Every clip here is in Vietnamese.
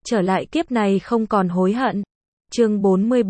trở lại kiếp này không còn hối hận. Chương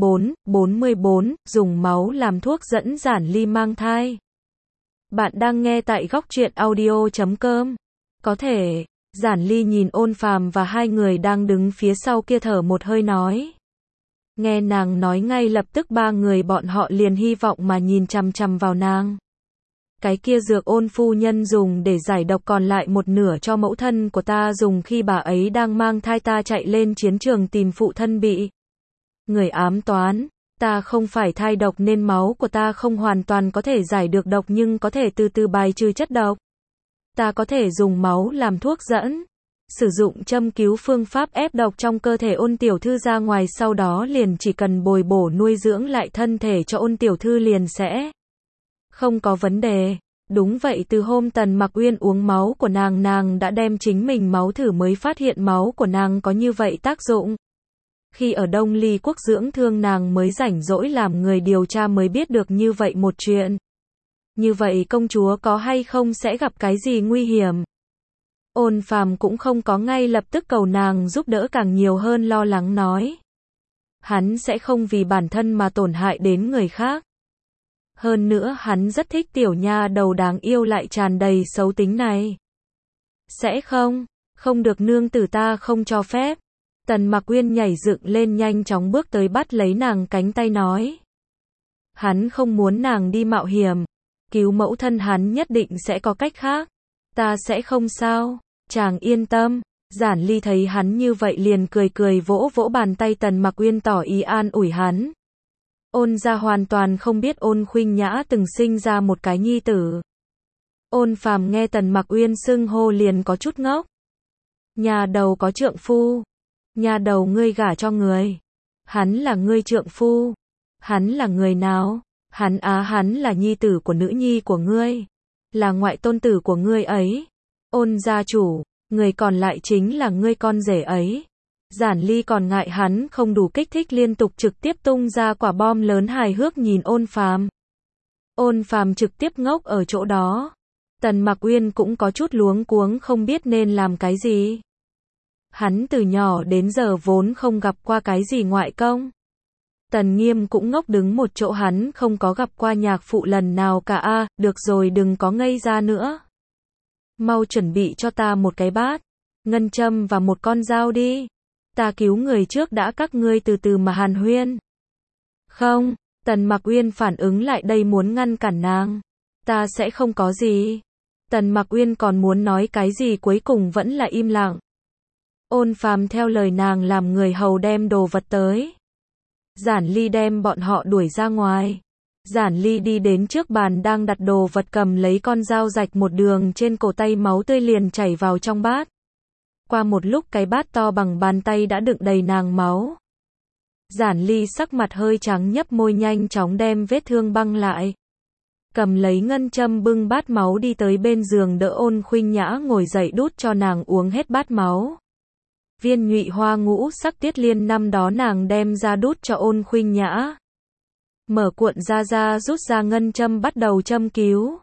44, dùng máu làm thuốc dẫn Giản Ly mang thai. Bạn đang nghe tại góc truyện audio.com. Có thể, Giản Ly nhìn Ôn Phàm và hai người đang đứng phía sau kia thở một hơi nói. Nghe nàng nói ngay lập tức ba người bọn họ liền hy vọng mà nhìn chằm chằm vào nàng. Cái kia dược Ôn phu nhân dùng để giải độc còn lại một nửa cho mẫu thân của ta dùng khi bà ấy đang mang thai ta chạy lên chiến trường tìm phụ thân bị người ám toán. Ta không phải thai độc nên máu của ta không hoàn toàn có thể giải được độc nhưng có thể từ từ bài trừ chất độc. Ta có thể dùng máu làm thuốc dẫn, sử dụng châm cứu phương pháp ép độc trong cơ thể Ôn tiểu thư ra ngoài, sau đó liền chỉ cần bồi bổ nuôi dưỡng lại thân thể cho Ôn tiểu thư liền sẽ không có vấn đề. Đúng vậy, từ hôm Tần Mặc Uyên uống máu của nàng đã đem chính mình máu thử mới phát hiện máu của nàng có như vậy tác dụng. Khi ở Đông Ly quốc dưỡng thương nàng mới rảnh rỗi làm người điều tra mới biết được như vậy một chuyện. Như vậy công chúa có hay không sẽ gặp cái gì nguy hiểm? Ôn Phàm cũng không có ngay lập tức cầu nàng giúp đỡ, càng nhiều hơn lo lắng nói. Hắn sẽ không vì bản thân mà tổn hại đến người khác. Hơn nữa hắn rất thích tiểu nha đầu đáng yêu lại tràn đầy xấu tính này. Sẽ không được, nương tử ta không cho phép. Tần Mặc Uyên nhảy dựng lên nhanh chóng bước tới bắt lấy nàng cánh tay nói. Hắn không muốn nàng đi mạo hiểm. Cứu mẫu thân hắn nhất định sẽ có cách khác. Ta sẽ không sao, chàng yên tâm. Giản Ly thấy hắn như vậy liền cười vỗ vỗ bàn tay Tần Mặc Uyên tỏ ý an ủi hắn. Ôn gia hoàn toàn không biết Ôn Khuynh Nhã từng sinh ra một cái nhi tử. Ôn Phàm nghe Tần Mặc Uyên xưng hô liền có chút ngốc. Nhà đầu có trượng phu. Nhà đầu ngươi gả cho người. Hắn là ngươi trượng phu. Hắn là người nào? Hắn là nhi tử của nữ nhi của ngươi. Là ngoại tôn tử của ngươi ấy. Ôn gia chủ, người còn lại chính là ngươi con rể ấy. Giản Ly còn ngại hắn không đủ kích thích liên tục trực tiếp tung ra quả bom lớn hài hước nhìn Ôn Phàm. Ôn Phàm trực tiếp ngốc ở chỗ đó. Tần Mặc Uyên cũng có chút luống cuống không biết nên làm cái gì. Hắn từ nhỏ đến giờ vốn không gặp qua cái gì ngoại công. Tần Nghiêm cũng ngốc đứng một chỗ, hắn không có gặp qua nhạc phụ lần nào cả. Được rồi, đừng có ngây ra nữa. Mau chuẩn bị cho ta một cái bát, ngân châm và một con dao đi. Ta cứu người trước đã, các ngươi từ từ mà hàn huyên. Không, Tần Mặc Uyên phản ứng lại đây muốn ngăn cản nàng. Ta sẽ không có gì. Tần Mặc Uyên còn muốn nói cái gì cuối cùng vẫn là im lặng. Ôn Phàm theo lời nàng làm người hầu đem đồ vật tới. Giản Ly đem bọn họ đuổi ra ngoài. Giản Ly đi đến trước bàn đang đặt đồ vật, cầm lấy con dao rạch một đường trên cổ tay, máu tươi liền chảy vào trong bát. Qua một lúc cái bát to bằng bàn tay đã đựng đầy nàng máu. Giản Ly sắc mặt hơi trắng, nhấp môi nhanh chóng đem vết thương băng lại. Cầm lấy ngân châm bưng bát máu đi tới bên giường đỡ Ôn Khuynh Nhã ngồi dậy đút cho nàng uống hết bát máu. Viên nhụy hoa ngũ sắc tiết liên năm đó nàng đem ra đút cho Ôn Khuynh Nhã. Mở cuộn ra rút ra ngân châm bắt đầu châm cứu.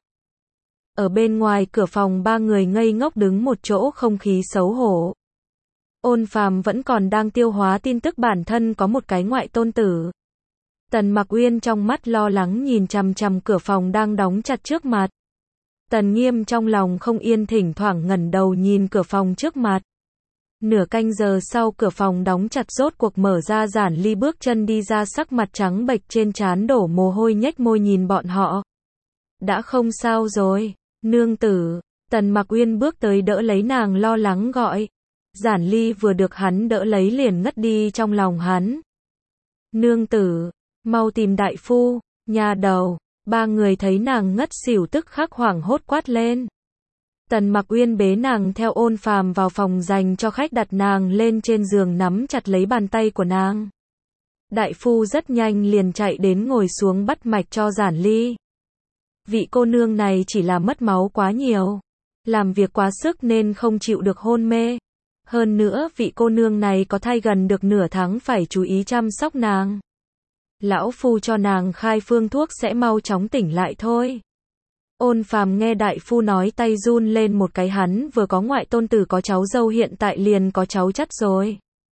Ở bên ngoài cửa phòng ba người ngây ngốc đứng một chỗ, không khí xấu hổ. Ôn Phàm vẫn còn đang tiêu hóa tin tức bản thân có một cái ngoại tôn tử. Tần Mặc Uyên trong mắt lo lắng nhìn chằm chằm cửa phòng đang đóng chặt trước mặt. Tần Nghiêm trong lòng không yên, thỉnh thoảng ngẩng đầu nhìn cửa phòng trước mặt. Nửa canh giờ sau cửa phòng đóng chặt rốt cuộc mở ra, Giản Ly bước chân đi ra, sắc mặt trắng bệch, trên trán đổ mồ hôi, nhếch môi nhìn bọn họ. Đã không sao rồi, nương tử. Tần Mặc Uyên bước tới đỡ lấy nàng, lo lắng gọi. Giản Ly vừa được hắn đỡ lấy liền ngất đi trong lòng hắn. Nương tử, mau tìm đại phu. Nhà đầu. Ba người thấy nàng ngất xỉu tức khắc hoảng hốt quát lên. Tần Mặc Uyên bế nàng theo Ôn Phàm vào phòng dành cho khách, đặt nàng lên trên giường, nắm chặt lấy bàn tay của nàng. Đại phu rất nhanh liền chạy đến ngồi xuống bắt mạch cho Giản Ly. Vị cô nương này chỉ là mất máu quá nhiều, làm việc quá sức nên không chịu được hôn mê. Hơn nữa vị cô nương này có thai gần được nửa tháng, phải chú ý chăm sóc nàng. Lão phu cho nàng khai phương thuốc sẽ mau chóng tỉnh lại thôi. Ôn Phàm nghe đại phu nói tay run lên một cái, hắn vừa có ngoại tôn tử có cháu dâu, hiện tại liền có cháu chắt rồi.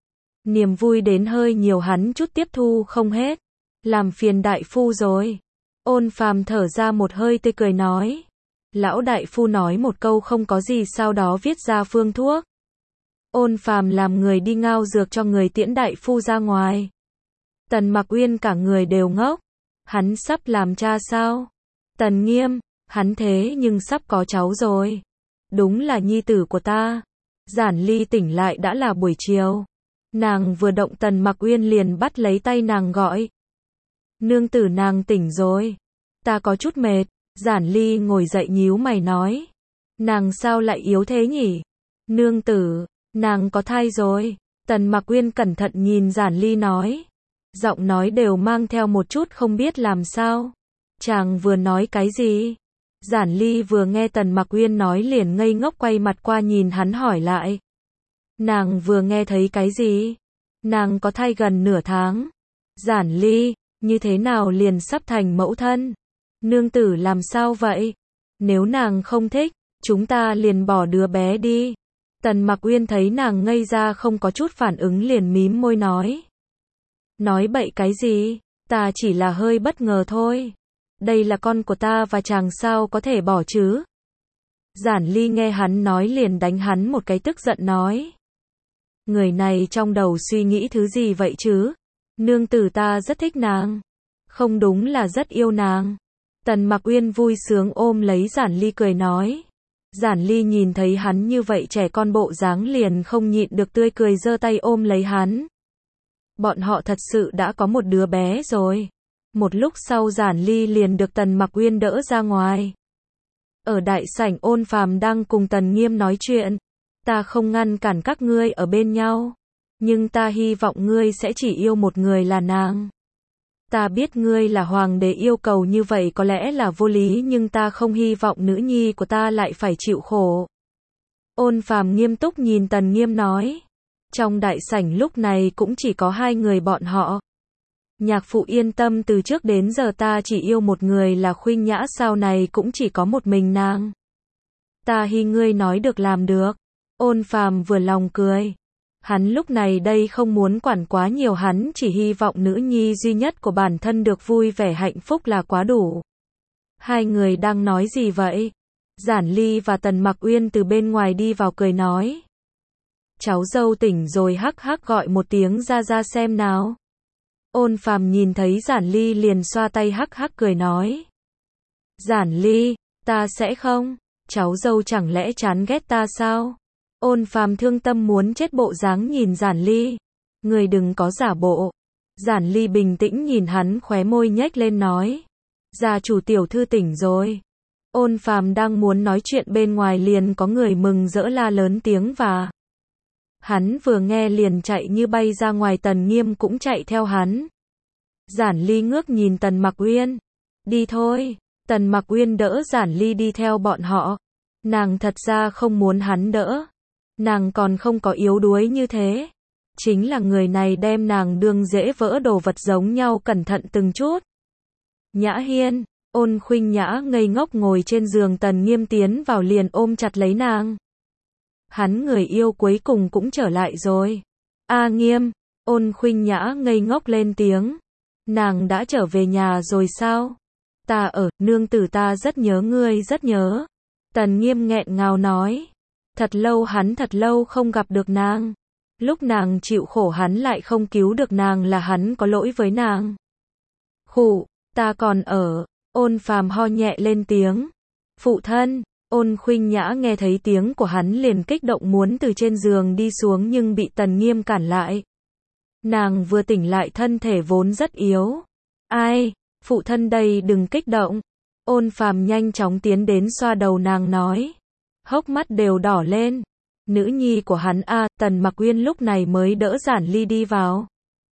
Niềm vui đến hơi nhiều hắn chút tiếp thu không hết. Làm phiền đại phu rồi. Ôn Phàm thở ra một hơi tươi cười nói. Lão đại phu nói một câu không có gì, sau đó viết ra phương thuốc. Ôn Phàm làm người đi ngao dược cho người tiễn đại phu ra ngoài. Tần Mặc Uyên cả người đều ngốc. Hắn sắp làm cha sao? Tần Nghiêm, hắn thế nhưng sắp có cháu rồi. Đúng là nhi tử của ta. Giản Ly tỉnh lại đã là buổi chiều. Nàng vừa động Tần Mặc Uyên liền bắt lấy tay nàng gọi. Nương tử, nàng tỉnh rồi. Ta có chút mệt. Giản Ly ngồi dậy nhíu mày nói. Nàng sao lại yếu thế nhỉ? Nương tử, nàng có thai rồi. Tần Mặc Uyên cẩn thận nhìn Giản Ly nói. Giọng nói đều mang theo một chút không biết làm sao. Chàng vừa nói cái gì? Giản Ly vừa nghe Tần Mặc Uyên nói liền ngây ngốc quay mặt qua nhìn hắn hỏi lại. Nàng vừa nghe thấy cái gì? Nàng có thai gần nửa tháng. Giản Ly, như thế nào liền sắp thành mẫu thân? Nương tử làm sao vậy? Nếu nàng không thích, chúng ta liền bỏ đứa bé đi. Tần Mặc Uyên thấy nàng ngây ra không có chút phản ứng liền mím môi nói. Nói bậy cái gì? Ta chỉ là hơi bất ngờ thôi. Đây là con của ta và chàng sao có thể bỏ chứ? Giản Ly nghe hắn nói liền đánh hắn một cái tức giận nói. Người này trong đầu suy nghĩ thứ gì vậy chứ? Nương tử ta rất thích nàng. Không đúng là rất yêu nàng. Tần Mặc Uyên vui sướng ôm lấy Giản Ly cười nói. Giản Ly nhìn thấy hắn như vậy trẻ con bộ dáng liền không nhịn được tươi cười giơ tay ôm lấy hắn. Bọn họ thật sự đã có một đứa bé rồi. Một lúc sau Giản Ly liền được Tần Mặc Uyên đỡ ra ngoài. Ở đại sảnh Ôn Phàm đang cùng Tần Nghiêm nói chuyện. Ta không ngăn cản các ngươi ở bên nhau. Nhưng ta hy vọng ngươi sẽ chỉ yêu một người là nàng. Ta biết ngươi là hoàng đế, yêu cầu như vậy có lẽ là vô lý, nhưng ta không hy vọng nữ nhi của ta lại phải chịu khổ. Ôn Phàm nghiêm túc nhìn Tần Nghiêm nói. Trong đại sảnh lúc này cũng chỉ có hai người bọn họ. Nhạc phụ yên tâm, từ trước đến giờ ta chỉ yêu một người là Khuynh Nhã, sau này cũng chỉ có một mình nàng. Ta hy ngươi nói được làm được. Ôn Phàm vừa lòng cười. Hắn lúc này đây không muốn quản quá nhiều, hắn chỉ hy vọng nữ nhi duy nhất của bản thân được vui vẻ hạnh phúc là quá đủ. Hai người đang nói gì vậy? Giản Ly và Tần Mặc Uyên từ bên ngoài đi vào cười nói. Cháu dâu tỉnh rồi, hắc hắc, gọi một tiếng ra ra xem nào. Ôn Phàm nhìn thấy Giản Ly liền xoa tay hắc hắc cười nói. Giản Ly, ta sẽ không, cháu dâu chẳng lẽ chán ghét ta sao? Ôn Phàm thương tâm muốn chết bộ dáng nhìn Giản Ly. Người đừng có giả bộ. Giản Ly bình tĩnh nhìn hắn, khóe môi nhếch lên nói. Gia chủ tiểu thư tỉnh rồi. Ôn Phàm đang muốn nói chuyện bên ngoài liền có người mừng rỡ la lớn tiếng và. Hắn vừa nghe liền chạy như bay ra ngoài, Tần Nghiêm cũng chạy theo hắn. Giản Ly ngước nhìn Tần Mặc Uyên. Đi thôi. Tần Mặc Uyên đỡ Giản Ly đi theo bọn họ. Nàng thật ra không muốn hắn đỡ. Nàng còn không có yếu đuối như thế. Chính là người này đem nàng đương dễ vỡ đồ vật giống nhau, cẩn thận từng chút. Nhã Hiên, Ôn Khuynh Nhã ngây ngốc ngồi trên giường, Tần Nghiêm tiến vào liền ôm chặt lấy nàng. Hắn người yêu cuối cùng cũng trở lại rồi. A Nghiêm, Ôn Khuynh Nhã ngây ngốc lên tiếng. Nàng đã trở về nhà rồi sao? Ta ở, nương tử ta rất nhớ ngươi, rất nhớ. Tần Nghiêm nghẹn ngào nói. Thật lâu không gặp được nàng. Lúc nàng chịu khổ hắn lại không cứu được nàng, là hắn có lỗi với nàng. Khụ, ta còn ở. Ôn Phàm ho nhẹ lên tiếng. Phụ thân. Ôn Khuynh Nhã nghe thấy tiếng của hắn liền kích động muốn từ trên giường đi xuống nhưng bị Tần Nghiêm cản lại. Nàng vừa tỉnh lại thân thể vốn rất yếu. Ai, phụ thân đây, đừng kích động. Ôn Phàm nhanh chóng tiến đến xoa đầu nàng nói. Hốc mắt đều đỏ lên. Nữ nhi của hắn a. Tần Mặc Uyên lúc này mới đỡ Giản Ly đi vào.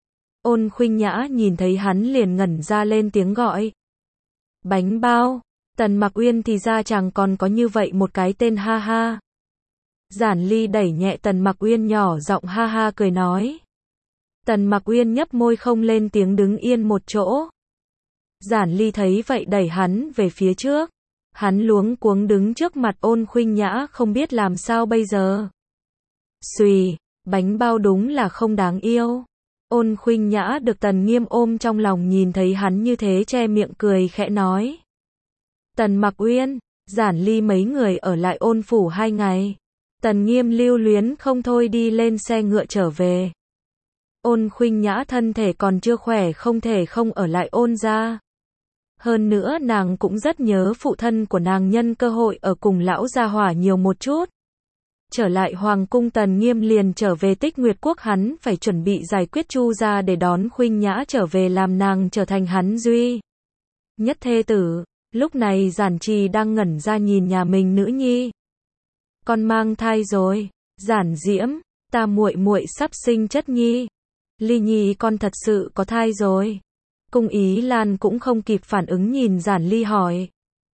Ôn Khuynh Nhã nhìn thấy hắn liền ngẩn ra lên tiếng gọi. Bánh bao. Tần Mặc Uyên thì ra chẳng còn có như vậy một cái tên, ha ha. Giản Ly đẩy nhẹ Tần Mặc Uyên, nhỏ giọng ha ha cười nói. Tần Mặc Uyên nhấp môi không lên tiếng, đứng yên một chỗ. Giản Ly thấy vậy đẩy hắn về phía trước. Hắn luống cuống đứng trước mặt Ôn Khuynh Nhã không biết làm sao bây giờ. Xùy, Bánh bao đúng là không đáng yêu. Ôn Khuynh Nhã được Tần Nghiêm ôm trong lòng nhìn thấy hắn như thế che miệng cười khẽ nói. Tần Mặc Uyên, Giản Ly mấy người ở lại Ôn phủ 2 ngày. Tần Nghiêm lưu luyến không thôi đi lên xe ngựa trở về. Ôn Khuynh Nhã thân thể còn chưa khỏe không thể không ở lại Ôn gia. Hơn nữa nàng cũng rất nhớ phụ thân của nàng, nhân cơ hội ở cùng lão gia hỏa nhiều một chút. Trở lại hoàng cung, Tần Nghiêm liền trở về Tích Nguyệt quốc, hắn phải chuẩn bị giải quyết Chu gia để đón Khuynh Nhã trở về làm nàng trở thành hắn duy nhất thê tử. Lúc này Giản Trì đang ngẩn ra nhìn nhà mình nữ nhi. Con mang thai rồi. Giản Diễm, ta muội muội sắp sinh chất nhi. Ly Nhi con thật sự có thai rồi. Cung Ý Lan cũng không kịp phản ứng nhìn Giản Ly hỏi.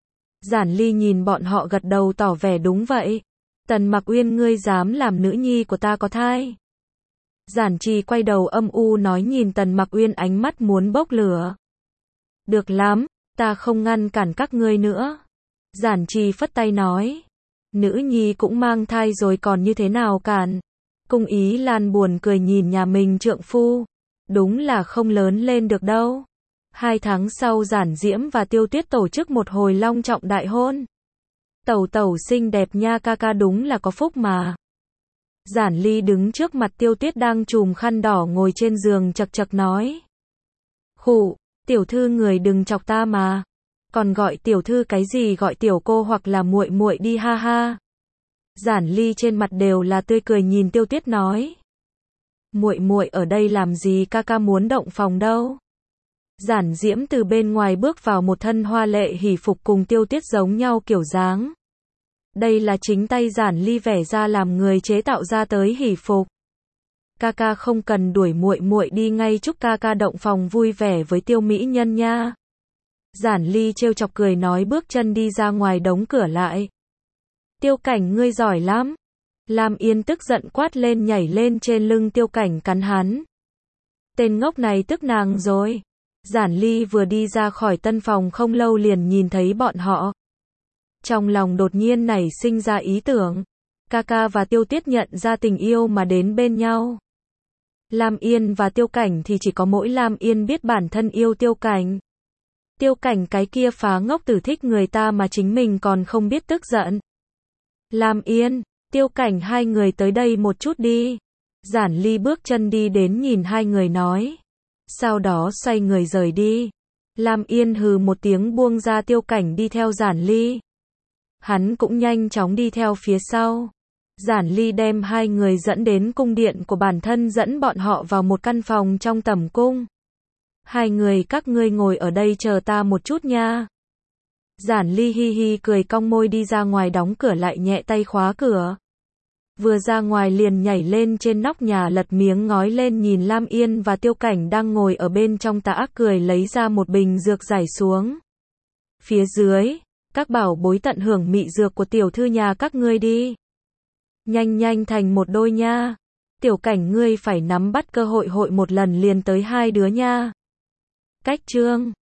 Giản Ly nhìn bọn họ gật đầu tỏ vẻ đúng vậy. Tần Mặc Uyên, ngươi dám làm nữ nhi của ta có thai? Giản Trì quay đầu âm u nói nhìn Tần Mặc Uyên, ánh mắt muốn bốc lửa. Được lắm, ta không ngăn cản các ngươi nữa. Giản Trì phất tay nói. Nữ nhi cũng mang thai rồi còn như thế nào cản? Cung Ý Lan buồn cười nhìn nhà mình trượng phu. Đúng là không lớn lên được đâu. 2 tháng sau Giản Diễm và Tiêu Tuyết tổ chức một hồi long trọng đại hôn. Tẩu tẩu xinh đẹp nha, ca ca đúng là có phúc mà. Giản Ly đứng trước mặt Tiêu Tuyết đang chùm khăn đỏ ngồi trên giường chật chật nói. Khụ, tiểu thư người đừng chọc ta mà. Còn gọi tiểu thư cái gì, gọi tiểu cô hoặc là muội muội đi ha ha. Giản Ly trên mặt đều là tươi cười nhìn Tiêu Tuyết nói. Muội muội ở đây làm gì, ca ca muốn động phòng đâu. Giản Diễm từ bên ngoài bước vào, một thân hoa lệ hỉ phục cùng Tiêu Tuyết giống nhau kiểu dáng. Đây là chính tay Giản Ly vẽ ra làm người chế tạo ra tới hỉ phục. Ca ca không cần đuổi muội muội đi ngay, chúc ca ca động phòng vui vẻ với Tiêu mỹ nhân nha. Giản Ly trêu chọc cười nói, bước chân đi ra ngoài đóng cửa lại. Tiêu Cảnh, ngươi giỏi lắm. Lam Yên tức giận quát lên, nhảy lên trên lưng Tiêu Cảnh cắn hắn. Tên ngốc này tức nàng rồi. Giản Ly vừa đi ra khỏi tân phòng không lâu liền nhìn thấy bọn họ. Trong lòng đột nhiên nảy sinh ra ý tưởng. Ca ca và Tiêu Tuyết nhận ra tình yêu mà đến bên nhau. Lam Yên và Tiêu Cảnh thì chỉ có mỗi Lam Yên biết bản thân yêu Tiêu Cảnh. Tiêu Cảnh cái kia phá ngốc tử thích người ta mà chính mình còn không biết tức giận. Lam Yên, Tiêu Cảnh, hai người tới đây một chút đi. Giản Ly bước chân đi đến nhìn hai người nói. Sau đó xoay người rời đi. Lam Yên hừ một tiếng buông ra Tiêu Cảnh đi theo Giản Ly. Hắn cũng nhanh chóng đi theo phía sau. Giản Ly đem hai người dẫn đến cung điện của bản thân, dẫn bọn họ vào một căn phòng trong tẩm cung. Hai người các ngươi ngồi ở đây chờ ta một chút nha. Giản Ly hi hi cười cong môi đi ra ngoài, đóng cửa lại nhẹ tay khóa cửa. Vừa ra ngoài liền nhảy lên trên nóc nhà, lật miếng ngói lên nhìn Lam Yên và Tiêu Cảnh đang ngồi ở bên trong, tà ác cười lấy ra một bình dược giải xuống. Phía dưới, các bảo bối tận hưởng mị dược của tiểu thư nhà các ngươi đi. Nhanh nhanh thành một đôi nha. Tiểu Cảnh, ngươi phải nắm bắt cơ hội, hội một lần liền tới hai đứa nha. Cách chương